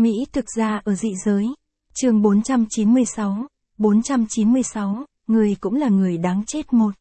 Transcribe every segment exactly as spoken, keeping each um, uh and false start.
Mỹ thực ra ở dị giới. Chương bốn trăm chín mươi sáu, bốn trăm chín mươi sáu, người cũng là người đáng chết một.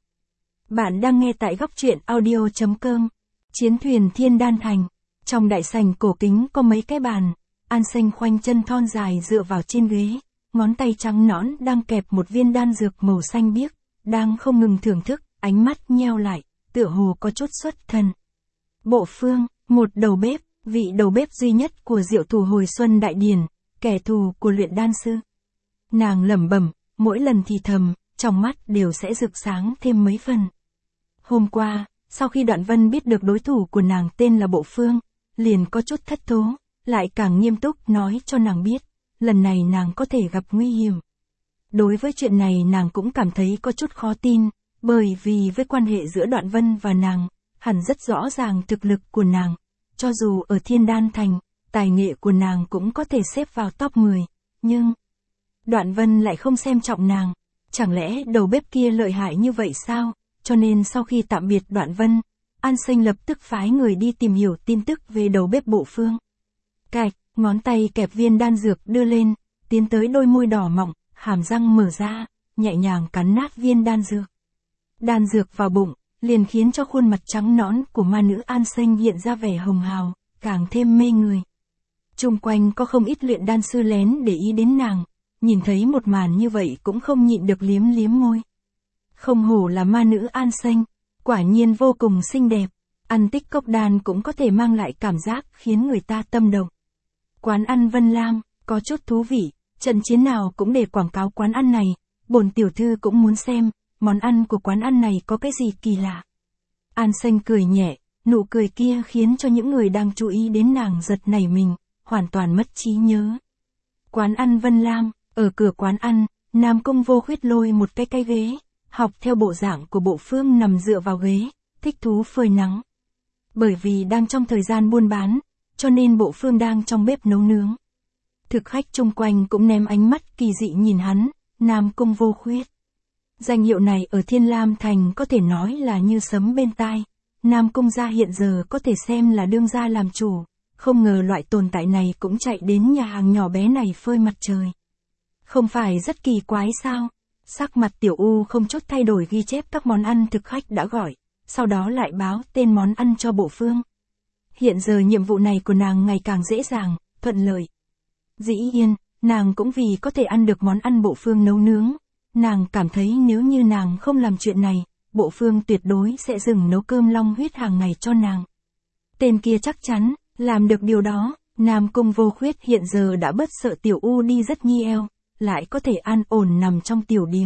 Bạn đang nghe tại góc truyện audio chấm com. Chiến thuyền Thiên Đan Thành. Trong đại sảnh cổ kính có mấy cái bàn, An Xanh khoanh chân thon dài dựa vào trên ghế, ngón tay trắng nõn đang kẹp một viên đan dược màu xanh biếc, đang không ngừng thưởng thức, ánh mắt nheo lại, tựa hồ có chút xuất thần. Bộ Phương, một đầu bếp, vị đầu bếp duy nhất của Diệu Thủ Hồi Xuân Đại Điển, kẻ thù của luyện đan sư. Nàng lẩm bẩm, mỗi lần thì thầm, trong mắt đều sẽ rực sáng thêm mấy phần. Hôm qua, sau khi Đoạn Vân biết được đối thủ của nàng tên là Bộ Phương, liền có chút thất thố, lại càng nghiêm túc nói cho nàng biết, lần này nàng có thể gặp nguy hiểm. Đối với chuyện này nàng cũng cảm thấy có chút khó tin, bởi vì với quan hệ giữa Đoạn Vân và nàng, hẳn rất rõ ràng thực lực của nàng, cho dù ở Thiên Đan Thành, tài nghệ của nàng cũng có thể xếp vào top mười, nhưng Đoạn Vân lại không xem trọng nàng, chẳng lẽ đầu bếp kia lợi hại như vậy sao? Cho nên sau khi tạm biệt Đoạn Vân, An Xanh lập tức phái người đi tìm hiểu tin tức về đầu bếp Bộ Phương. Cạch, ngón tay kẹp viên đan dược đưa lên, tiến tới đôi môi đỏ mọng, hàm răng mở ra, nhẹ nhàng cắn nát viên đan dược. Đan dược vào bụng, liền khiến cho khuôn mặt trắng nõn của ma nữ An Xanh hiện ra vẻ hồng hào, càng thêm mê người. Chung quanh có không ít luyện đan sư lén để ý đến nàng, nhìn thấy một màn như vậy cũng không nhịn được liếm liếm môi. Không hổ là ma nữ An Xanh, quả nhiên vô cùng xinh đẹp, ăn tích cốc đan cũng có thể mang lại cảm giác khiến người ta tâm động. Quán ăn Vân Lam, có chút thú vị, trận chiến nào cũng để quảng cáo quán ăn này, bổn tiểu thư cũng muốn xem, món ăn của quán ăn này có cái gì kỳ lạ. An Xanh cười nhẹ, nụ cười kia khiến cho những người đang chú ý đến nàng giật nảy mình, hoàn toàn mất trí nhớ. Quán ăn Vân Lam, ở cửa quán ăn, Nam Cung Vô Khuyết lôi một cái cái ghế, học theo bộ dạng của Bộ Phương nằm dựa vào ghế, thích thú phơi nắng. Bởi vì đang trong thời gian buôn bán, cho nên Bộ Phương đang trong bếp nấu nướng. Thực khách chung quanh cũng ném ánh mắt kỳ dị nhìn hắn, Nam Cung Vô Khuyết. Danh hiệu này ở Thiên Lam Thành có thể nói là như sấm bên tai. Nam Cung gia hiện giờ có thể xem là đương gia làm chủ, không ngờ loại tồn tại này cũng chạy đến nhà hàng nhỏ bé này phơi mặt trời. Không phải rất kỳ quái sao? Sắc mặt Tiểu U không chút thay đổi ghi chép các món ăn thực khách đã gọi, sau đó lại báo tên món ăn cho Bộ Phương. Hiện giờ nhiệm vụ này của nàng ngày càng dễ dàng, thuận lợi. Dĩ nhiên, nàng cũng vì có thể ăn được món ăn Bộ Phương nấu nướng. Nàng cảm thấy nếu như nàng không làm chuyện này, Bộ Phương tuyệt đối sẽ dừng nấu cơm long huyết hàng ngày cho nàng. Tên kia chắc chắn, làm được điều đó, Nam Cung Vô Khuyết hiện giờ đã bớt sợ Tiểu U đi rất nhiêu, lại có thể an ổn nằm trong tiểu điếm.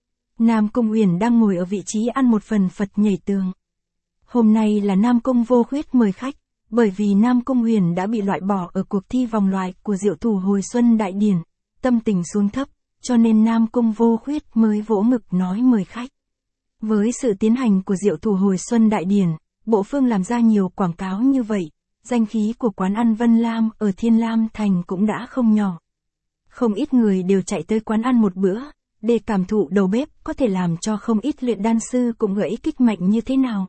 Nam Cung Uyển đang ngồi ở vị trí ăn một phần Phật nhảy tường. Hôm nay là Nam Cung Vô Khuyết mời khách, bởi vì Nam Cung Uyển đã bị loại bỏ ở cuộc thi vòng loại của Diệu Thủ Hồi Xuân Đại Điển, tâm tình xuống thấp, cho nên Nam Cung Vô Khuyết mới vỗ ngực nói mời khách. Với sự tiến hành của Diệu Thủ Hồi Xuân Đại Điển, Bộ Phương làm ra nhiều quảng cáo như vậy, danh khí của quán ăn Vân Lam ở Thiên Lam Thành cũng đã không nhỏ. Không ít người đều chạy tới quán ăn một bữa, để cảm thụ đầu bếp có thể làm cho không ít luyện đan sư cũng gãy kích mạnh như thế nào.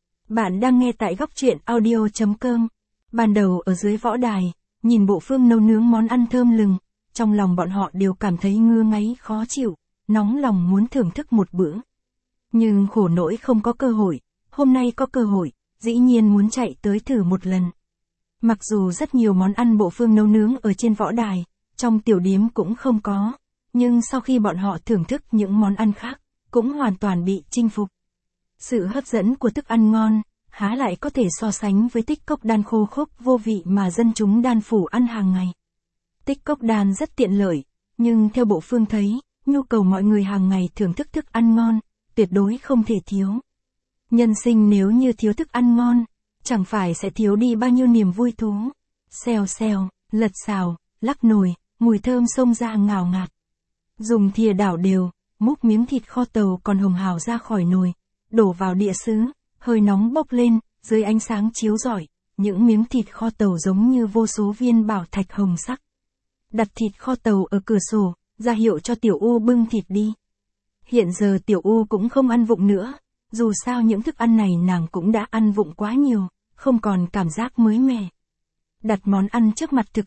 Bạn đang nghe tại góc truyện audio chấm com. Ban đầu ở dưới võ đài, nhìn Bộ Phương nấu nướng món ăn thơm lừng, trong lòng bọn họ đều cảm thấy ngứa ngáy khó chịu, nóng lòng muốn thưởng thức một bữa. Nhưng khổ nỗi không có cơ hội, hôm nay có cơ hội, dĩ nhiên muốn chạy tới thử một lần. Mặc dù rất nhiều món ăn Bộ Phương nấu nướng ở trên võ đài, trong tiểu điếm cũng không có, nhưng sau khi bọn họ thưởng thức những món ăn khác, cũng hoàn toàn bị chinh phục. Sự hấp dẫn của thức ăn ngon, há lại có thể so sánh với tích cốc đan khô khốc vô vị mà dân chúng đan phủ ăn hàng ngày. Tích cốc đan rất tiện lợi, nhưng theo Bộ Phương thấy, nhu cầu mọi người hàng ngày thưởng thức thức ăn ngon, tuyệt đối không thể thiếu. Nhân sinh nếu như thiếu thức ăn ngon, chẳng phải sẽ thiếu đi bao nhiêu niềm vui thú. Xèo xèo, lật xào, lắc nồi, mùi thơm xông ra ngào ngạt. Dùng thìa đảo đều, múc miếng thịt kho tàu còn hồng hào ra khỏi nồi, đổ vào đĩa sứ, hơi nóng bốc lên, dưới ánh sáng chiếu rọi, những miếng thịt kho tàu giống như vô số viên bảo thạch hồng sắc. Đặt thịt kho tàu ở cửa sổ, ra hiệu cho Tiểu U bưng thịt đi. Hiện giờ Tiểu U cũng không ăn vụng nữa, dù sao những thức ăn này nàng cũng đã ăn vụng quá nhiều, không còn cảm giác mới mẻ. Đặt món ăn trước mặt thực khách,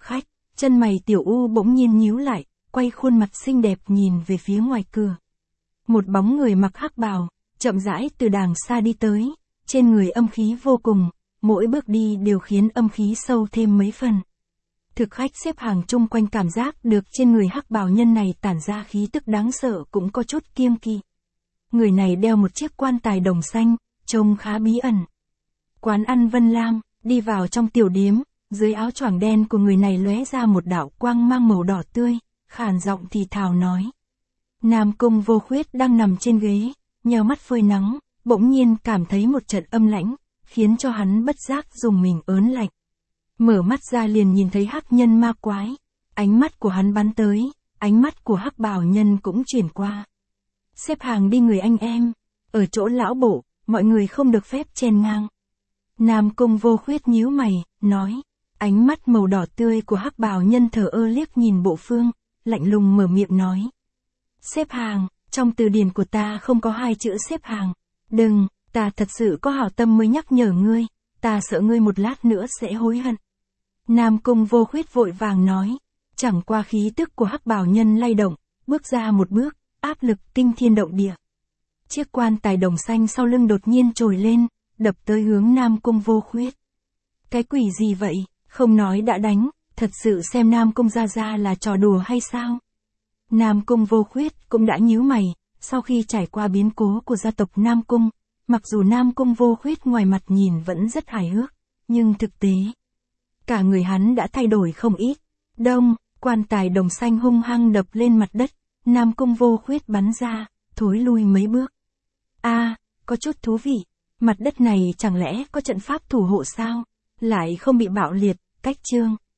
chân mày Tiểu U bỗng nhiên nhíu lại, quay khuôn mặt xinh đẹp nhìn về phía ngoài cửa. Một bóng người mặc hắc bào, chậm rãi từ đàng xa đi tới, trên người âm khí vô cùng, mỗi bước đi đều khiến âm khí sâu thêm mấy phần. Thực khách xếp hàng chung quanh cảm giác được trên người hắc bào nhân này tản ra khí tức đáng sợ cũng có chút kiêng kỵ. Người này đeo một chiếc quan tài đồng xanh, trông khá bí ẩn. Quán ăn Vân Lam, đi vào trong tiểu điếm, dưới áo choàng đen của người này lóe ra một đạo quang mang màu đỏ tươi, khàn giọng thì thào nói. Nam Cung Vô Khuyết đang nằm trên ghế, nheo mắt phơi nắng, bỗng nhiên cảm thấy một trận âm lãnh, khiến cho hắn bất giác dùng mình ớn lạnh. Mở mắt ra liền nhìn thấy hắc nhân ma quái, ánh mắt của hắn bắn tới, ánh mắt của hắc bào nhân cũng chuyển qua. Xếp hàng đi người anh em, ở chỗ lão bộ, mọi người không được phép chen ngang. Nam Cung Vô Khuyết nhíu mày, nói, ánh mắt màu đỏ tươi của hắc bào nhân thờ ơ liếc nhìn Bộ Phương, lạnh lùng mở miệng nói. Xếp hàng, trong từ điển của ta không có hai chữ xếp hàng. Đừng, ta thật sự có hảo tâm mới nhắc nhở ngươi, ta sợ ngươi một lát nữa sẽ hối hận. Nam Cung Vô Khuyết vội vàng nói, chẳng qua khí tức của hắc bào nhân lay động, bước ra một bước, áp lực kinh thiên động địa. Chiếc quan tài đồng xanh sau lưng đột nhiên trồi lên, đập tới hướng Nam Cung Vô Khuyết. Cái quỷ gì vậy, không nói đã đánh, thật sự xem Nam Cung gia gia là trò đùa hay sao? Nam Cung Vô Khuyết cũng đã nhíu mày, sau khi trải qua biến cố của gia tộc Nam Cung, mặc dù Nam Cung Vô Khuyết ngoài mặt nhìn vẫn rất hài hước, nhưng thực tế, cả người hắn đã thay đổi không ít. Đông, quan tài đồng xanh hung hăng đập lên mặt đất, Nam Cung Vô Khuyết bắn ra, thối lui mấy bước. A, à, có chút thú vị, mặt đất này chẳng lẽ có trận pháp thủ hộ sao, lại không bị bạo liệt, cách chương.